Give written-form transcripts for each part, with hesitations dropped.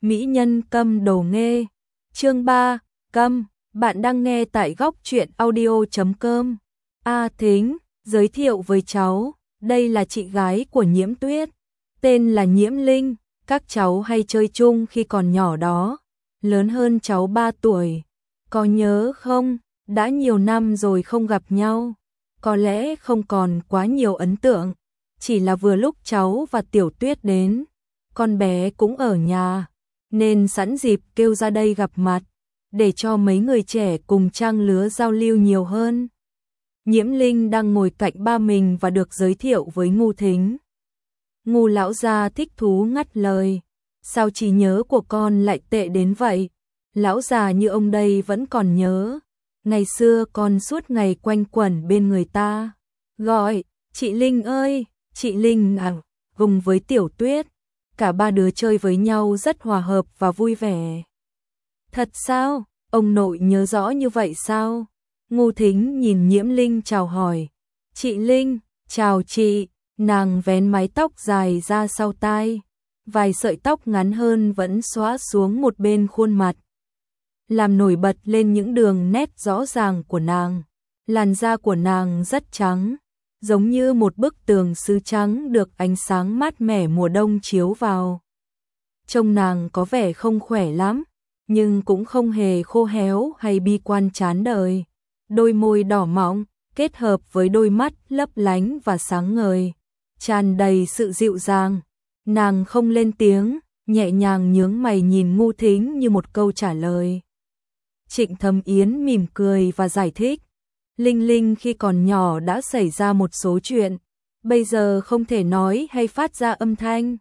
Mỹ nhân câm đồ nghê. Chương 3, câm. Bạn đang nghe tại góc truyện audio.com. A Thính, giới thiệu với cháu, đây là chị gái của Nhiễm Tuyết, tên là Nhiễm Linh, các cháu hay chơi chung khi còn nhỏ đó, lớn hơn cháu 3 tuổi. Có nhớ không, đã nhiều năm rồi không gặp nhau, có lẽ không còn quá nhiều ấn tượng, chỉ là vừa lúc cháu và Tiểu Tuyết đến, con bé cũng ở nhà, nên sẵn dịp kêu ra đây gặp mặt, để cho mấy người trẻ cùng trang lứa giao lưu nhiều hơn. Nhiễm Linh đang ngồi cạnh ba mình và được giới thiệu với Ngu Thính. Ngu lão gia thích thú ngắt lời, sao trí nhớ của con lại tệ đến vậy? Lão già như ông đây vẫn còn nhớ, ngày xưa con suốt ngày quanh quẩn bên người ta, gọi, chị Linh ơi, chị Linh à, cùng với Tiểu Tuyết, cả ba đứa chơi với nhau rất hòa hợp và vui vẻ. Thật sao? Ông nội nhớ rõ như vậy sao? Ngu Thính nhìn Nhiễm Linh chào hỏi. Chị Linh, chào chị. Nàng vén mái tóc dài ra sau tai, vài sợi tóc ngắn hơn vẫn xõa xuống một bên khuôn mặt, làm nổi bật lên những đường nét rõ ràng của nàng. Làn da của nàng rất trắng, giống như một bức tường sứ trắng được ánh sáng mát mẻ mùa đông chiếu vào. Trông nàng có vẻ không khỏe lắm, nhưng cũng không hề khô héo hay bi quan chán đời. Đôi môi đỏ mọng, kết hợp với đôi mắt lấp lánh và sáng ngời, tràn đầy sự dịu dàng. Nàng không lên tiếng, nhẹ nhàng nhướng mày nhìn Ngu Thính như một câu trả lời. Trịnh Thâm Yến mỉm cười và giải thích. Linh Linh khi còn nhỏ đã xảy ra một số chuyện, bây giờ không thể nói hay phát ra âm thanh.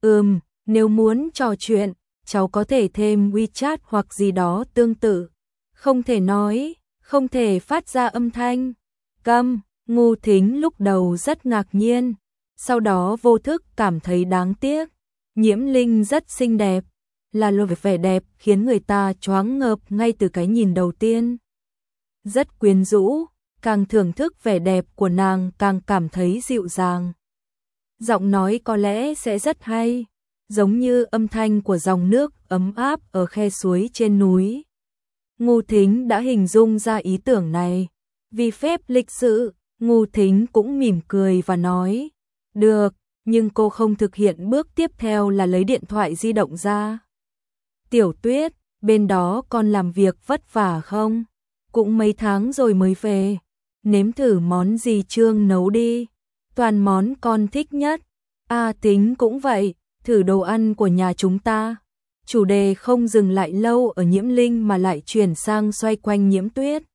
Nếu muốn trò chuyện, cháu có thể thêm WeChat hoặc gì đó tương tự. Không thể nói, không thể phát ra âm thanh. Câm. Ngu Thính lúc đầu rất ngạc nhiên, sau đó vô thức cảm thấy đáng tiếc. Nhiễm Linh rất xinh đẹp, là một vẻ đẹp khiến người ta choáng ngợp ngay từ cái nhìn đầu tiên. Rất quyến rũ, càng thưởng thức vẻ đẹp của nàng càng cảm thấy dịu dàng. Giọng nói có lẽ sẽ rất hay, giống như âm thanh của dòng nước ấm áp ở khe suối trên núi. Ngu Thính đã hình dung ra ý tưởng này. Vì phép lịch sự, Ngu Thính cũng mỉm cười và nói, được, nhưng cô không thực hiện bước tiếp theo là lấy điện thoại di động ra. Tiểu Tuyết, bên đó con làm việc vất vả không? Cũng mấy tháng rồi mới về. Nếm thử món gì Trương nấu đi. Toàn món con thích nhất. A Thính cũng vậy, thử đồ ăn của nhà chúng ta. Chủ đề không dừng lại lâu ở Nhiễm Linh mà lại chuyển sang xoay quanh Nhiễm Tuyết.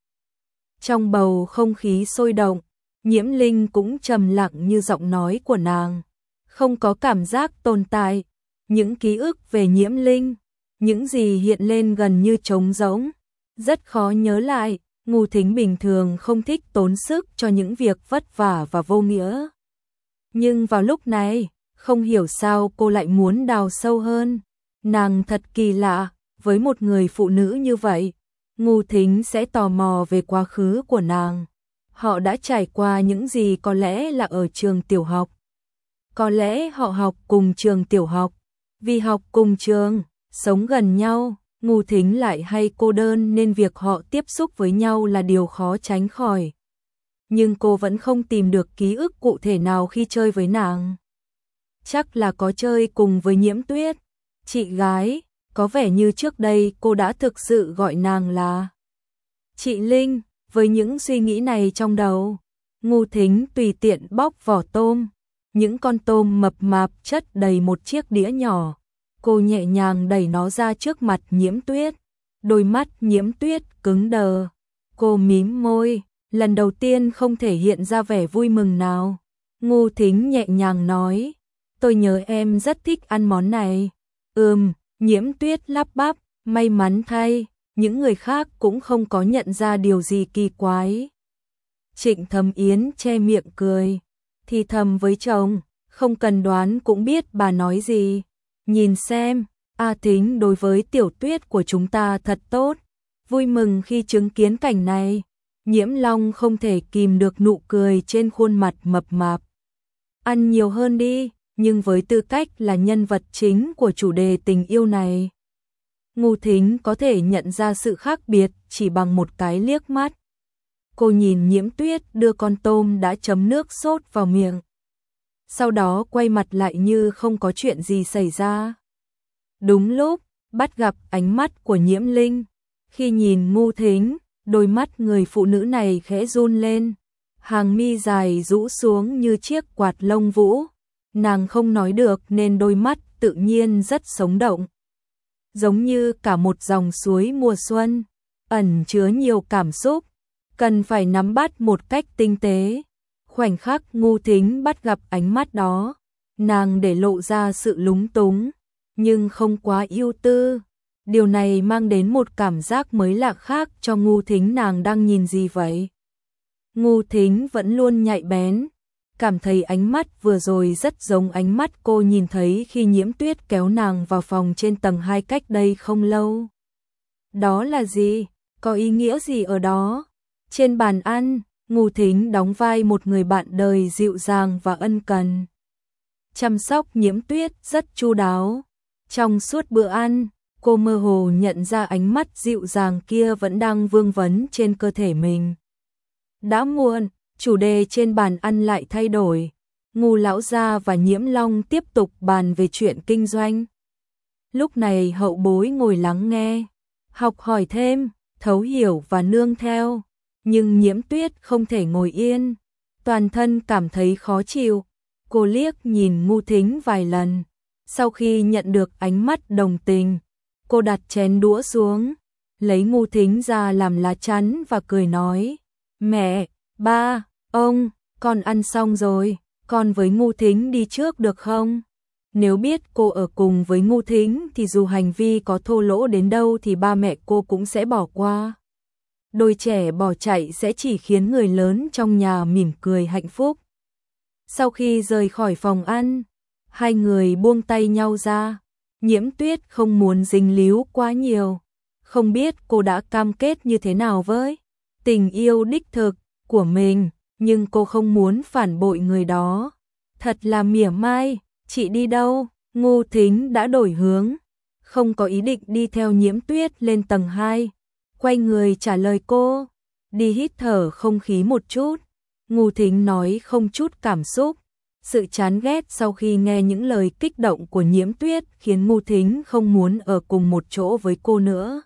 Trong bầu không khí sôi động, Nhiễm Linh cũng trầm lặng như giọng nói của nàng, không có cảm giác tồn tại. Những ký ức về Nhiễm Linh, những gì hiện lên gần như trống rỗng, rất khó nhớ lại. Ngu Thính bình thường không thích tốn sức cho những việc vất vả và vô nghĩa. Nhưng vào lúc này, không hiểu sao cô lại muốn đào sâu hơn. Nàng thật kỳ lạ, với một người phụ nữ như vậy, Ngu Thính sẽ tò mò về quá khứ của nàng. Họ đã trải qua những gì, có lẽ là ở trường tiểu học. Có lẽ họ học cùng trường tiểu học. Vì học cùng trường, sống gần nhau, Ngu Thính lại hay cô đơn nên việc họ tiếp xúc với nhau là điều khó tránh khỏi. Nhưng cô vẫn không tìm được ký ức cụ thể nào khi chơi với nàng. Chắc là có chơi cùng với Nhiễm Tuyết, chị gái, có vẻ như trước đây cô đã thực sự gọi nàng là chị Linh. Với những suy nghĩ này trong đầu, Ngu Thính tùy tiện bóc vỏ tôm, những con tôm mập mạp chất đầy một chiếc đĩa nhỏ. Cô nhẹ nhàng đẩy nó ra trước mặt Nhiễm Tuyết. Đôi mắt Nhiễm Tuyết cứng đờ. Cô mím môi, lần đầu tiên không thể hiện ra vẻ vui mừng nào. Ngu Thính nhẹ nhàng nói, tôi nhớ em rất thích ăn món này. Nhiễm Tuyết lắp bắp, may mắn thay, những người khác cũng không có nhận ra điều gì kỳ quái. Trịnh Thâm Yến che miệng cười, thì thầm với chồng, không cần đoán cũng biết bà nói gì. Nhìn xem, A Thính đối với Tiểu Tuyết của chúng ta thật tốt. Vui mừng khi chứng kiến cảnh này, Nhiễm Long không thể kìm được nụ cười trên khuôn mặt mập mạp. Ăn nhiều hơn đi, nhưng với tư cách là nhân vật chính của chủ đề tình yêu này, Ngô Thính có thể nhận ra sự khác biệt chỉ bằng một cái liếc mắt. Cô nhìn Nhiễm Tuyết đưa con tôm đã chấm nước sốt vào miệng. Sau đó quay mặt lại như không có chuyện gì xảy ra. Đúng lúc, bắt gặp ánh mắt của Nhiễm Linh. Khi nhìn Ngô Thính, đôi mắt người phụ nữ này khẽ run lên. Hàng mi dài rũ xuống như chiếc quạt lông vũ. Nàng không nói được nên đôi mắt tự nhiên rất sống động. Giống như cả một dòng suối mùa xuân, ẩn chứa nhiều cảm xúc, cần phải nắm bắt một cách tinh tế. Khoảnh khắc Ngô Thính bắt gặp ánh mắt đó, nàng để lộ ra sự lúng túng, nhưng không quá ưu tư. Điều này mang đến một cảm giác mới lạ khác cho Ngô Thính. Nàng đang nhìn gì vậy? Ngô Thính vẫn luôn nhạy bén, cảm thấy ánh mắt vừa rồi rất giống ánh mắt cô nhìn thấy khi Nhiễm Tuyết kéo nàng vào phòng trên tầng 2 cách đây không lâu. Đó là gì? Có ý nghĩa gì ở đó? Trên bàn ăn, Ngô Thính đóng vai một người bạn đời dịu dàng và ân cần. Chăm sóc Nhiễm Tuyết rất chu đáo. Trong suốt bữa ăn, cô mơ hồ nhận ra ánh mắt dịu dàng kia vẫn đang vương vấn trên cơ thể mình. Đã muộn, chủ đề trên bàn ăn lại thay đổi. Ngô lão gia và Nhiễm Long tiếp tục bàn về chuyện kinh doanh. Lúc này hậu bối ngồi lắng nghe, học hỏi thêm, thấu hiểu và nương theo. Nhưng Nhiễm Tuyết không thể ngồi yên, toàn thân cảm thấy khó chịu. Cô liếc nhìn Ngô Thính vài lần. Sau khi nhận được ánh mắt đồng tình, cô đặt chén đũa xuống, lấy Ngô Thính ra làm lá chắn và cười nói: "Mẹ, ba, ông, con ăn xong rồi, con với Ngô Thính đi trước được không?" Nếu biết cô ở cùng với Ngô Thính thì dù hành vi có thô lỗ đến đâu thì ba mẹ cô cũng sẽ bỏ qua. Đôi trẻ bỏ chạy sẽ chỉ khiến người lớn trong nhà mỉm cười hạnh phúc. Sau khi rời khỏi phòng ăn, hai người buông tay nhau ra. Nhiễm Tuyết không muốn dính líu quá nhiều. Không biết cô đã cam kết như thế nào với tình yêu đích thực của mình, nhưng cô không muốn phản bội người đó. Thật là mỉa mai. Chị đi đâu? Ngô Thính đã đổi hướng, không có ý định đi theo Nhiễm Tuyết lên tầng 2. Quay người trả lời cô, đi hít thở không khí một chút. Ngô Thính nói không chút cảm xúc. Sự chán ghét sau khi nghe những lời kích động của Nhiễm Tuyết khiến Ngô Thính không muốn ở cùng một chỗ với cô nữa.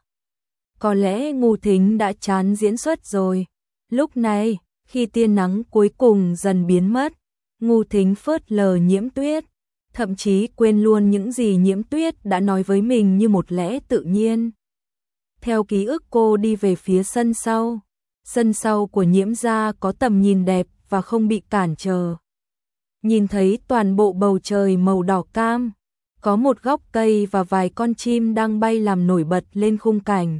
Có lẽ Ngô Thính đã chán diễn xuất rồi. Lúc này, khi tia nắng cuối cùng dần biến mất, Ngô Thính phớt lờ Nhiễm Tuyết, thậm chí quên luôn những gì Nhiễm Tuyết đã nói với mình như một lẽ tự nhiên. Theo ký ức cô đi về phía sân sau. Sân sau của Nhiễm gia có tầm nhìn đẹp và không bị cản trở. Nhìn thấy toàn bộ bầu trời màu đỏ cam, có một gốc cây và vài con chim đang bay làm nổi bật lên khung cảnh.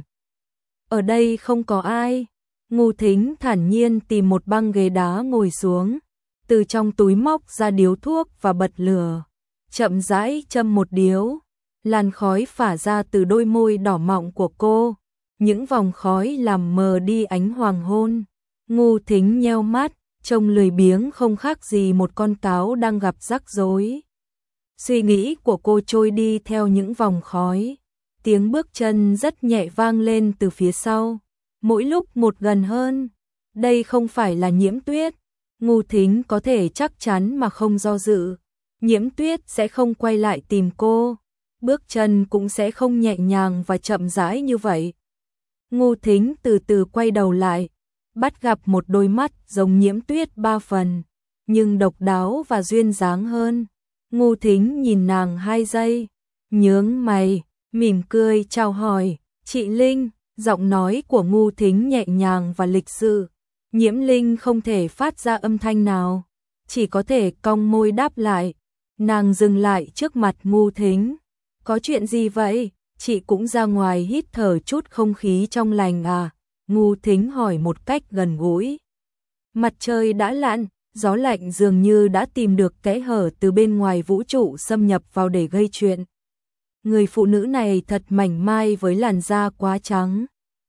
Ở đây không có ai. Ngô Thính thản nhiên tìm một băng ghế đá ngồi xuống, từ trong túi móc ra điếu thuốc và bật lửa, chậm rãi châm một điếu. Làn khói phả ra từ đôi môi đỏ mọng của cô, những vòng khói làm mờ đi ánh hoàng hôn. Ngô Thính nheo mắt, trông lười biếng không khác gì một con cáo đang gặp rắc rối. Suy nghĩ của cô trôi đi theo những vòng khói. Tiếng bước chân rất nhẹ vang lên từ phía sau, mỗi lúc một gần hơn. Đây không phải là Nhiễm Tuyết. Ngô Thính có thể chắc chắn mà không do dự. Nhiễm Tuyết sẽ không quay lại tìm cô. Bước chân cũng sẽ không nhẹ nhàng và chậm rãi như vậy. Ngô Thính từ từ quay đầu lại, bắt gặp một đôi mắt giống Nhiễm Tuyết 3 phần, nhưng độc đáo và duyên dáng hơn. Ngô Thính nhìn nàng 2 giây, nhướng mày, mỉm cười chào hỏi, "Chị Linh." Giọng nói của Ngô Thính nhẹ nhàng và lịch sự. Nhiễm Linh không thể phát ra âm thanh nào, chỉ có thể cong môi đáp lại. Nàng dừng lại trước mặt Ngô Thính. "Có chuyện gì vậy? Chị cũng ra ngoài hít thở chút không khí trong lành à?" Ngô Thính hỏi một cách gần gũi. Mặt trời đã lặn, gió lạnh dường như đã tìm được kẽ hở từ bên ngoài vũ trụ xâm nhập vào để gây chuyện. Người phụ nữ này thật mảnh mai với làn da quá trắng.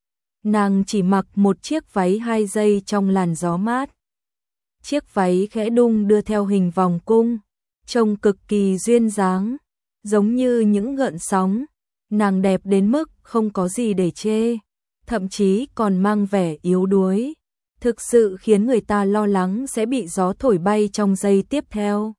Nàng chỉ mặc một chiếc váy 2 dây trong làn gió mát. Chiếc váy khẽ đung đưa theo hình vòng cung, trông cực kỳ duyên dáng, giống như những gợn sóng. Nàng đẹp đến mức không có gì để chê, thậm chí còn mang vẻ yếu đuối, thực sự khiến người ta lo lắng sẽ bị gió thổi bay trong giây tiếp theo.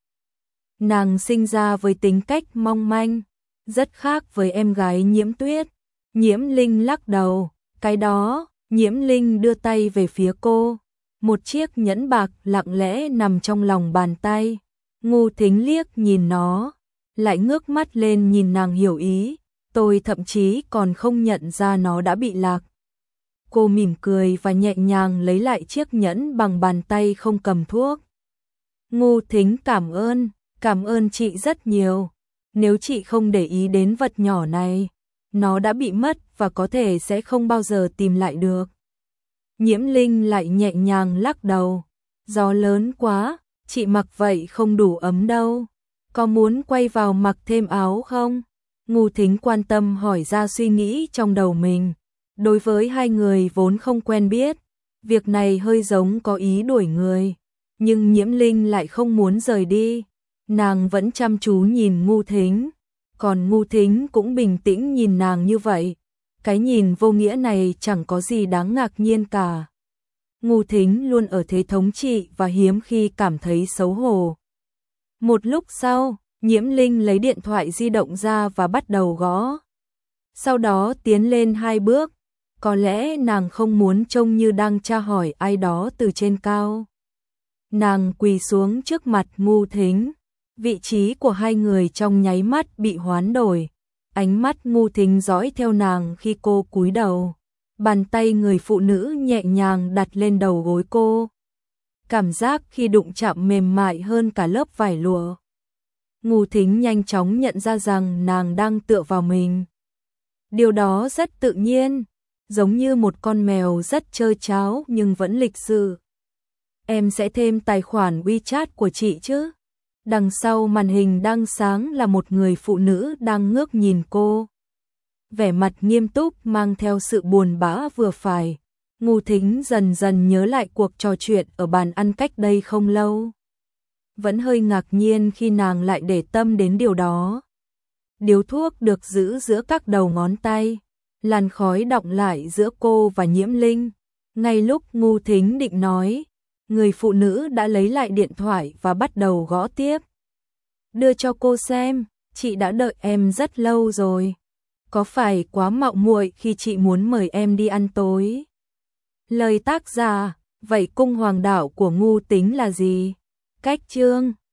Nàng sinh ra với tính cách mong manh, rất khác với em gái Nhiễm Tuyết. Nhiễm Linh lắc đầu, cái đó. Nhiễm Linh đưa tay về phía cô, một chiếc nhẫn bạc lặng lẽ nằm trong lòng bàn tay. Ngô Thính liếc nhìn nó, lại ngước mắt lên nhìn nàng hiểu ý, tôi thậm chí còn không nhận ra nó đã bị lạc. Cô mỉm cười và nhẹ nhàng lấy lại chiếc nhẫn bằng bàn tay không cầm thuốc. Ngô Thính cảm ơn chị rất nhiều. Nếu chị không để ý đến vật nhỏ này, nó đã bị mất và có thể sẽ không bao giờ tìm lại được. Nhiễm Linh lại nhẹ nhàng lắc đầu. Gió lớn quá, chị mặc vậy không đủ ấm đâu. Có muốn quay vào mặc thêm áo không? Ngô Thính quan tâm hỏi ra suy nghĩ trong đầu mình. Đối với hai người vốn không quen biết, việc này hơi giống có ý đuổi người. Nhưng Nhiễm Linh lại không muốn rời đi. Nàng vẫn chăm chú nhìn Ngô Thính. Còn Ngô Thính cũng bình tĩnh nhìn nàng như vậy. Cái nhìn vô nghĩa này chẳng có gì đáng ngạc nhiên cả. Ngô Thính luôn ở thế thống trị và hiếm khi cảm thấy xấu hổ. Một lúc sau, Nhiễm Linh lấy điện thoại di động ra và bắt đầu gõ. Sau đó tiến lên 2 bước. Có lẽ nàng không muốn trông như đang tra hỏi ai đó từ trên cao. Nàng quỳ xuống trước mặt Ngô Thính. Vị trí của hai người trong nháy mắt bị hoán đổi. Ánh mắt Ngô Thính dõi theo nàng khi cô cúi đầu. Bàn tay người phụ nữ nhẹ nhàng đặt lên đầu gối cô. Cảm giác khi đụng chạm mềm mại hơn cả lớp vải lụa. Ngô Thính nhanh chóng nhận ra rằng nàng đang tựa vào mình. Điều đó rất tự nhiên, giống như một con mèo rất chơi cháo nhưng vẫn lịch sự. Em sẽ thêm tài khoản WeChat của chị chứ? Đằng sau màn hình đang sáng là một người phụ nữ đang ngước nhìn cô. Vẻ mặt nghiêm túc mang theo sự buồn bã vừa phải. Ngô Thính dần dần nhớ lại cuộc trò chuyện ở bàn ăn cách đây không lâu. Vẫn hơi ngạc nhiên khi nàng lại để tâm đến điều đó. Điếu thuốc được giữ giữa các đầu ngón tay. Làn khói đọng lại giữa cô và Nhiễm Linh. Ngay lúc Ngô Thính định nói, người phụ nữ đã lấy lại điện thoại và bắt đầu gõ tiếp. Đưa cho cô xem, chị đã đợi em rất lâu rồi. Có phải quá mạo muội khi chị muốn mời em đi ăn tối? Lời tác giả, vậy cung hoàng đạo của Ngô Tính là gì? Cách chương